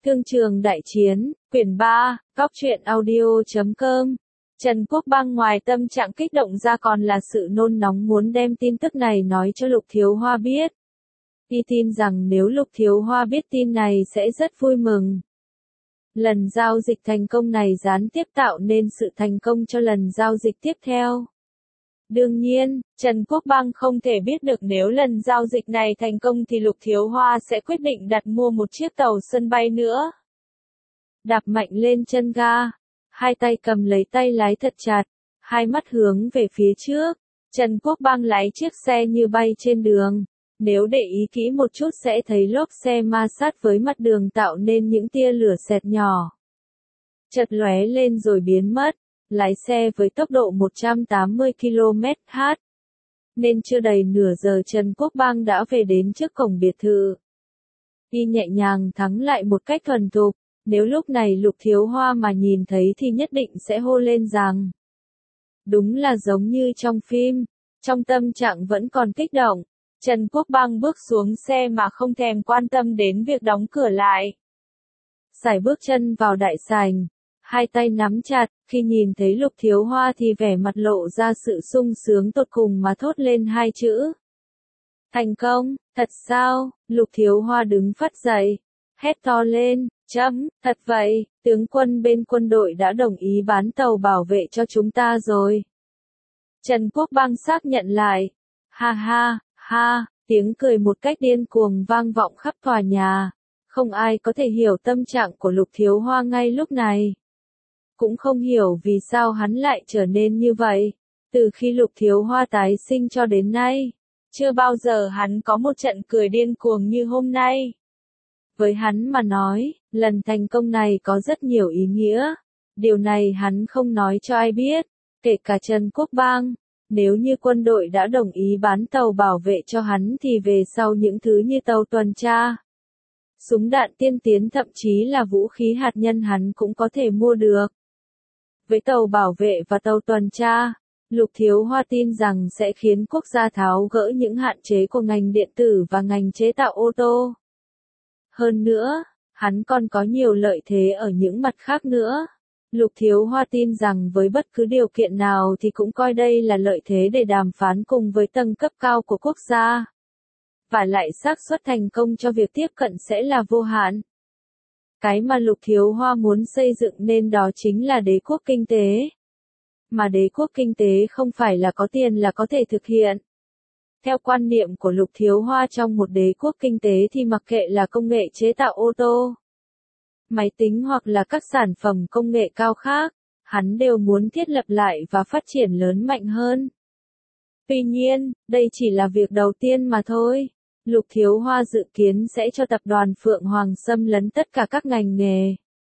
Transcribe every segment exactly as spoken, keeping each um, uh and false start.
Thương trường đại chiến, quyển ba, góc truyện audio chấm com. Trần Quốc Bang ngoài tâm trạng kích động ra còn là sự nôn nóng muốn đem tin tức này nói cho Lục Thiếu Hoa biết. Y tin rằng nếu Lục Thiếu Hoa biết tin này sẽ rất vui mừng. Lần giao dịch thành công này gián tiếp tạo nên sự thành công cho lần giao dịch tiếp theo. Đương nhiên, Trần Quốc Bang không thể biết được nếu lần giao dịch này thành công thì Lục Thiếu Hoa sẽ quyết định đặt mua một chiếc tàu sân bay nữa. Đạp mạnh lên chân ga, hai tay cầm lấy tay lái thật chặt, hai mắt hướng về phía trước, Trần Quốc Bang lái chiếc xe như bay trên đường. Nếu để ý kỹ một chút sẽ thấy lốp xe ma sát với mặt đường tạo nên những tia lửa xẹt nhỏ. Chợt lóe lên rồi biến mất. Lái xe với tốc độ một trăm tám mươi ki lô mét trên giờ. Nên chưa đầy nửa giờ Trần Quốc Bang đã về đến trước cổng biệt thự. Y nhẹ nhàng thắng lại một cách thuần thục. Nếu lúc này Lục Thiếu Hoa mà nhìn thấy thì nhất định sẽ hô lên rằng. Đúng là giống như trong phim. Trong tâm trạng vẫn còn kích động. Trần Quốc Bang bước xuống xe mà không thèm quan tâm đến việc đóng cửa lại. Sải bước chân vào đại sảnh. Hai tay nắm chặt, khi nhìn thấy Lục Thiếu Hoa thì vẻ mặt lộ ra sự sung sướng tột cùng mà thốt lên hai chữ. Thành công, thật sao? Lục Thiếu Hoa đứng phắt dậy, hét to lên, chấm, thật vậy, tướng quân bên quân đội đã đồng ý bán tàu bảo vệ cho chúng ta rồi. Trần Quốc Bang xác nhận lại, ha ha, ha, tiếng cười một cách điên cuồng vang vọng khắp tòa nhà. Không ai có thể hiểu tâm trạng của Lục Thiếu Hoa ngay lúc này. Cũng không hiểu vì sao hắn lại trở nên như vậy. Từ khi Lục Thiếu Hoa tái sinh cho đến nay, chưa bao giờ hắn có một trận cười điên cuồng như hôm nay. Với hắn mà nói, lần thành công này có rất nhiều ý nghĩa. Điều này hắn không nói cho ai biết, kể cả Trần Quốc Bang. Nếu như quân đội đã đồng ý bán tàu bảo vệ cho hắn thì về sau những thứ như tàu tuần tra, súng đạn tiên tiến thậm chí là vũ khí hạt nhân hắn cũng có thể mua được. Với tàu bảo vệ và tàu tuần tra, Lục Thiếu Hoa tin rằng sẽ khiến quốc gia tháo gỡ những hạn chế của ngành điện tử và ngành chế tạo ô tô. Hơn nữa, hắn còn có nhiều lợi thế ở những mặt khác nữa. Lục Thiếu Hoa tin rằng với bất cứ điều kiện nào thì cũng coi đây là lợi thế để đàm phán cùng với tầng cấp cao của quốc gia. Và lại xác suất thành công cho việc tiếp cận sẽ là vô hạn. Cái mà Lục Thiếu Hoa muốn xây dựng nên đó chính là đế quốc kinh tế. Mà đế quốc kinh tế không phải là có tiền là có thể thực hiện. Theo quan niệm của Lục Thiếu Hoa trong một đế quốc kinh tế thì mặc kệ là công nghệ chế tạo ô tô, máy tính hoặc là các sản phẩm công nghệ cao khác, hắn đều muốn thiết lập lại và phát triển lớn mạnh hơn. Tuy nhiên, đây chỉ là việc đầu tiên mà thôi. Lục Thiếu Hoa dự kiến sẽ cho tập đoàn Phượng Hoàng xâm lấn tất cả các ngành nghề.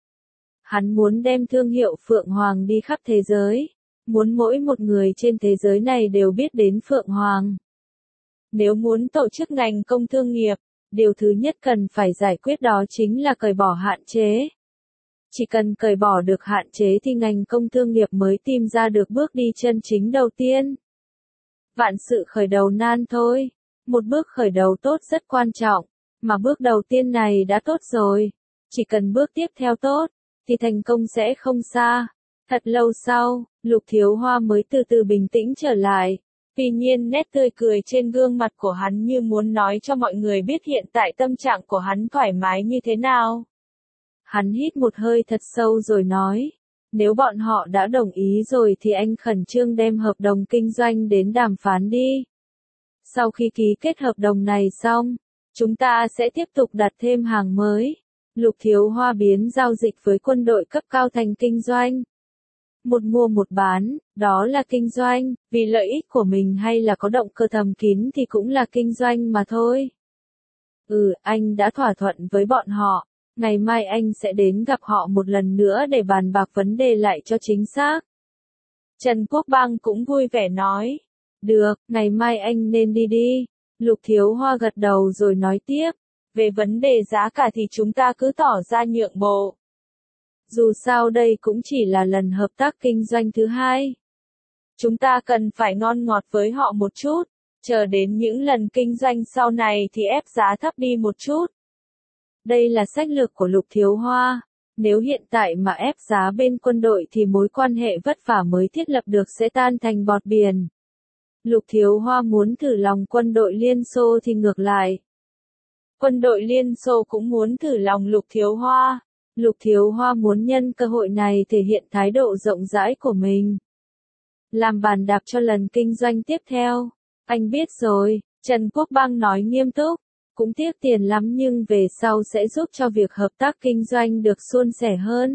Hắn muốn đem thương hiệu Phượng Hoàng đi khắp thế giới. Muốn mỗi một người trên thế giới này đều biết đến Phượng Hoàng. Nếu muốn tổ chức ngành công thương nghiệp, điều thứ nhất cần phải giải quyết đó chính là cởi bỏ hạn chế. Chỉ cần cởi bỏ được hạn chế thì ngành công thương nghiệp mới tìm ra được bước đi chân chính đầu tiên. Vạn sự khởi đầu nan thôi. Một bước khởi đầu tốt rất quan trọng, mà bước đầu tiên này đã tốt rồi. Chỉ cần bước tiếp theo tốt, thì thành công sẽ không xa. Thật lâu sau, Lục Thiếu Hoa mới từ từ bình tĩnh trở lại. Tuy nhiên nét tươi cười trên gương mặt của hắn như muốn nói cho mọi người biết hiện tại tâm trạng của hắn thoải mái như thế nào. Hắn hít một hơi thật sâu rồi nói, nếu bọn họ đã đồng ý rồi thì anh khẩn trương đem hợp đồng kinh doanh đến đàm phán đi. Sau khi ký kết hợp đồng này xong, chúng ta sẽ tiếp tục đặt thêm hàng mới. Lục Thiếu Hoa biến giao dịch với quân đội cấp cao thành kinh doanh. Một mua một bán, đó là kinh doanh, vì lợi ích của mình hay là có động cơ thầm kín thì cũng là kinh doanh mà thôi. Ừ, anh đã thỏa thuận với bọn họ, ngày mai anh sẽ đến gặp họ một lần nữa để bàn bạc vấn đề lại cho chính xác. Trần Quốc Bang cũng vui vẻ nói. Được, ngày mai anh nên đi đi. Lục Thiếu Hoa gật đầu rồi nói tiếp. Về vấn đề giá cả thì chúng ta cứ tỏ ra nhượng bộ. Dù sao đây cũng chỉ là lần hợp tác kinh doanh thứ hai. Chúng ta cần phải ngon ngọt với họ một chút. Chờ đến những lần kinh doanh sau này thì ép giá thấp đi một chút. Đây là sách lược của Lục Thiếu Hoa. Nếu hiện tại mà ép giá bên quân đội thì mối quan hệ vất vả mới thiết lập được sẽ tan thành bọt biển. Lục Thiếu Hoa muốn thử lòng quân đội Liên Xô thì ngược lại. Quân đội Liên Xô cũng muốn thử lòng Lục Thiếu Hoa. Lục Thiếu Hoa muốn nhân cơ hội này thể hiện thái độ rộng rãi của mình. Làm bàn đạp cho lần kinh doanh tiếp theo. Anh biết rồi, Trần Quốc Bang nói nghiêm túc. Cũng tiếc tiền lắm nhưng về sau sẽ giúp cho việc hợp tác kinh doanh được suôn sẻ hơn.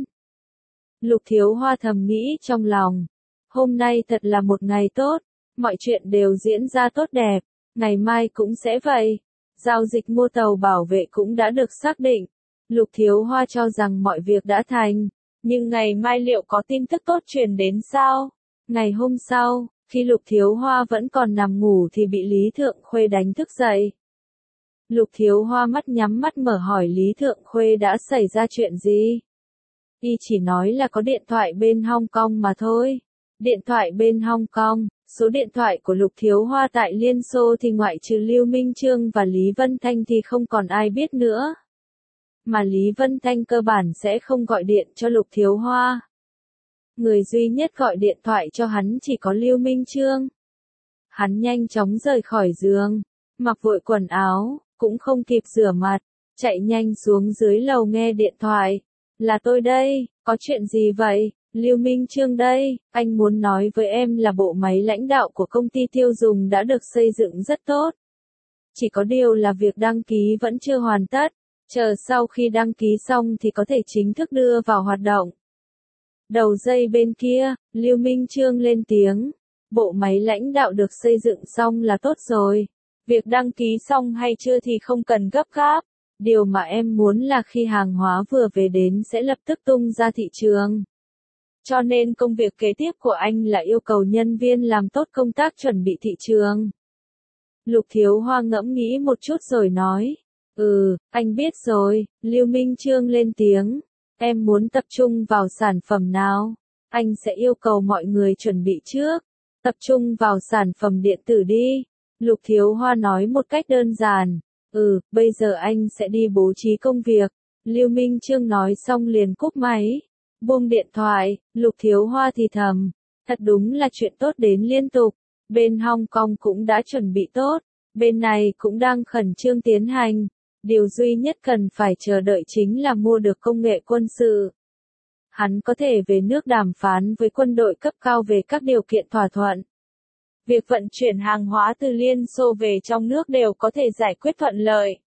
Lục Thiếu Hoa thầm nghĩ trong lòng. Hôm nay thật là một ngày tốt. Mọi chuyện đều diễn ra tốt đẹp. Ngày mai cũng sẽ vậy. Giao dịch mua tàu bảo vệ cũng đã được xác định. Lục Thiếu Hoa cho rằng mọi việc đã thành. Nhưng ngày mai liệu có tin tức tốt truyền đến sao? Ngày hôm sau, khi Lục Thiếu Hoa vẫn còn nằm ngủ thì bị Lý Thượng Khuê đánh thức dậy. Lục Thiếu Hoa mắt nhắm mắt mở hỏi Lý Thượng Khuê đã xảy ra chuyện gì? Y chỉ nói là có điện thoại bên Hong Kong mà thôi. Điện thoại bên Hong Kong, số điện thoại của Lục Thiếu Hoa tại Liên Xô thì ngoại trừ Lưu Minh Chương và Lý Vân Thanh thì không còn ai biết nữa. Mà Lý Vân Thanh cơ bản sẽ không gọi điện cho Lục Thiếu Hoa. Người duy nhất gọi điện thoại cho hắn chỉ có Lưu Minh Chương. Hắn nhanh chóng rời khỏi giường, mặc vội quần áo, cũng không kịp rửa mặt, chạy nhanh xuống dưới lầu nghe điện thoại. Là tôi đây, có chuyện gì vậy? Lưu Minh Chương đây, anh muốn nói với em là bộ máy lãnh đạo của công ty tiêu dùng đã được xây dựng rất tốt. Chỉ có điều là việc đăng ký vẫn chưa hoàn tất, chờ sau khi đăng ký xong thì có thể chính thức đưa vào hoạt động. Đầu dây bên kia, Lưu Minh Chương lên tiếng, bộ máy lãnh đạo được xây dựng xong là tốt rồi. Việc đăng ký xong hay chưa thì không cần gấp gáp. Điều mà em muốn là khi hàng hóa vừa về đến sẽ lập tức tung ra thị trường. Cho nên công việc kế tiếp của anh là yêu cầu nhân viên làm tốt công tác chuẩn bị thị trường. Lục Thiếu Hoa ngẫm nghĩ một chút rồi nói. Ừ, anh biết rồi, Lưu Minh Chương lên tiếng. Em muốn tập trung vào sản phẩm nào? Anh sẽ yêu cầu mọi người chuẩn bị trước. Tập trung vào sản phẩm điện tử đi. Lục Thiếu Hoa nói một cách đơn giản. Ừ, bây giờ anh sẽ đi bố trí công việc. Lưu Minh Chương nói xong liền cúp máy. Buông điện thoại, Lục Thiếu Hoa thì thầm. Thật đúng là chuyện tốt đến liên tục. Bên Hong Kong cũng đã chuẩn bị tốt. Bên này cũng đang khẩn trương tiến hành. Điều duy nhất cần phải chờ đợi chính là mua được công nghệ quân sự. Hắn có thể về nước đàm phán với quân đội cấp cao về các điều kiện thỏa thuận. Việc vận chuyển hàng hóa từ Liên Xô về trong nước đều có thể giải quyết thuận lợi.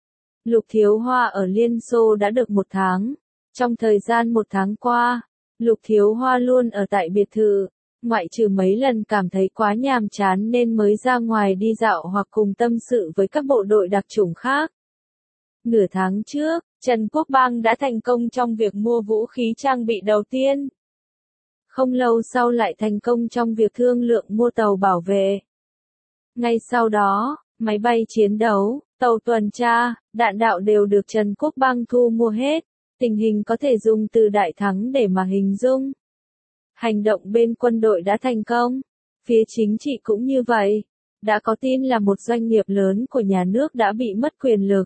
Lục Thiếu Hoa ở Liên Xô đã được một tháng. Trong thời gian một tháng qua, Lục Thiếu Hoa luôn ở tại biệt thự. Ngoại trừ mấy lần cảm thấy quá nhàm chán nên mới ra ngoài đi dạo hoặc cùng tâm sự với các bộ đội đặc chủng khác. Nửa tháng trước, Trần Quốc Bang đã thành công trong việc mua vũ khí trang bị đầu tiên. Không lâu sau lại thành công trong việc thương lượng mua tàu bảo vệ. Ngay sau đó, máy bay chiến đấu, tàu tuần tra, đạn đạo đều được Trần Quốc Bang thu mua hết. Tình hình có thể dùng từ đại thắng để mà hình dung. Hành động bên quân đội đã thành công. Phía chính trị cũng như vậy. Đã có tin là một doanh nghiệp lớn của nhà nước đã bị mất quyền lực.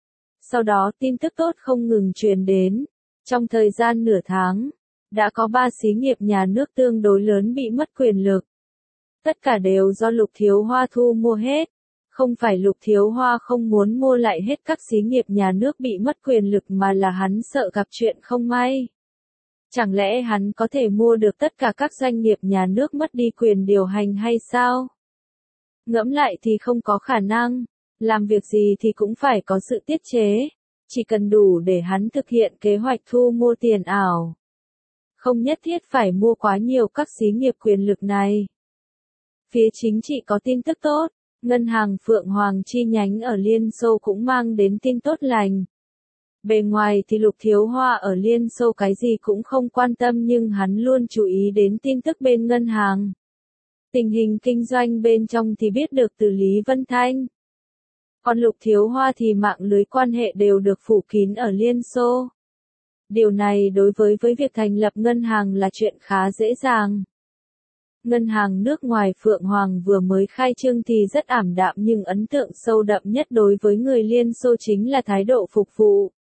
Sau đó tin tức tốt không ngừng truyền đến. Trong thời gian nửa tháng, đã có ba xí nghiệp nhà nước tương đối lớn bị mất quyền lực. Tất cả đều do Lục Thiếu Hoa thu mua hết. Không phải Lục Thiếu Hoa không muốn mua lại hết các xí nghiệp nhà nước bị mất quyền lực mà là hắn sợ gặp chuyện không may. Chẳng lẽ hắn có thể mua được tất cả các doanh nghiệp nhà nước mất đi quyền điều hành hay sao? Ngẫm lại thì không có khả năng. Làm việc gì thì cũng phải có sự tiết chế. Chỉ cần đủ để hắn thực hiện kế hoạch thu mua tiền ảo. Không nhất thiết phải mua quá nhiều các xí nghiệp quyền lực này. Phía chính trị có tin tức tốt. Ngân hàng Phượng Hoàng chi nhánh ở Liên Xô cũng mang đến tin tốt lành. Bề ngoài thì Lục Thiếu Hoa ở Liên Xô cái gì cũng không quan tâm nhưng hắn luôn chú ý đến tin tức bên ngân hàng. Tình hình kinh doanh bên trong thì biết được từ Lý Vân Thanh. Còn Lục Thiếu Hoa thì mạng lưới quan hệ đều được phủ kín ở Liên Xô. Điều này đối với với việc thành lập ngân hàng là chuyện khá dễ dàng. Ngân hàng nước ngoài Phượng Hoàng vừa mới khai trương thì rất ảm đạm nhưng ấn tượng sâu đậm nhất đối với người Liên Xô chính là thái độ phục vụ.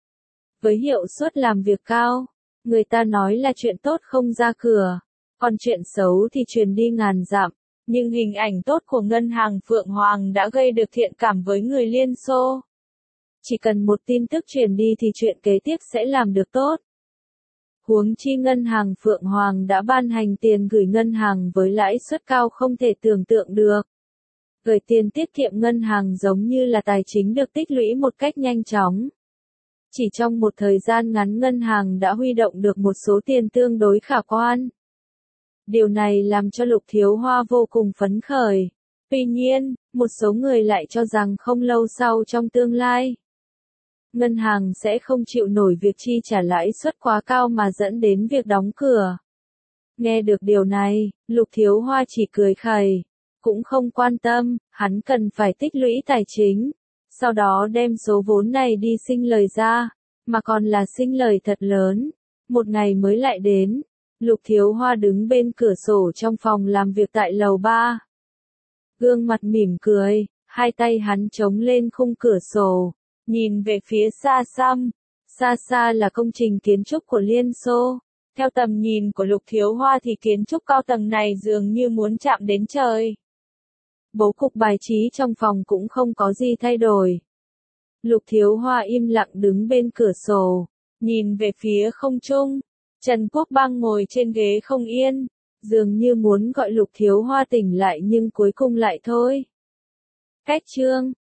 Với hiệu suất làm việc cao, người ta nói là chuyện tốt không ra cửa, còn chuyện xấu thì truyền đi ngàn dặm. Nhưng hình ảnh tốt của ngân hàng Phượng Hoàng đã gây được thiện cảm với người Liên Xô. Chỉ cần một tin tức truyền đi thì chuyện kế tiếp sẽ làm được tốt. Huống chi ngân hàng Phượng Hoàng đã ban hành tiền gửi ngân hàng với lãi suất cao không thể tưởng tượng được. Gửi tiền tiết kiệm ngân hàng giống như là tài chính được tích lũy một cách nhanh chóng. Chỉ trong một thời gian ngắn ngân hàng đã huy động được một số tiền tương đối khả quan. Điều này làm cho Lục Thiếu Hoa vô cùng phấn khởi. Tuy nhiên, một số người lại cho rằng không lâu sau trong tương lai, ngân hàng sẽ không chịu nổi việc chi trả lãi suất quá cao mà dẫn đến việc đóng cửa. Nghe được điều này, Lục Thiếu Hoa chỉ cười khẩy, cũng không quan tâm, hắn cần phải tích lũy tài chính, sau đó đem số vốn này đi sinh lời ra, mà còn là sinh lời thật lớn. Một ngày mới lại đến, Lục Thiếu Hoa đứng bên cửa sổ trong phòng làm việc tại lầu ba. Gương mặt mỉm cười, hai tay hắn chống lên khung cửa sổ, nhìn về phía xa xăm. Xa xa là công trình kiến trúc của Liên Xô. Theo tầm nhìn của Lục Thiếu Hoa thì kiến trúc cao tầng này dường như muốn chạm đến trời. Bố cục bài trí trong phòng cũng không có gì thay đổi. Lục Thiếu Hoa im lặng đứng bên cửa sổ, nhìn về phía không trung. Trần Quốc Bang ngồi trên ghế không yên, dường như muốn gọi Lục Thiếu Hoa tỉnh lại nhưng cuối cùng lại thôi. Cách chương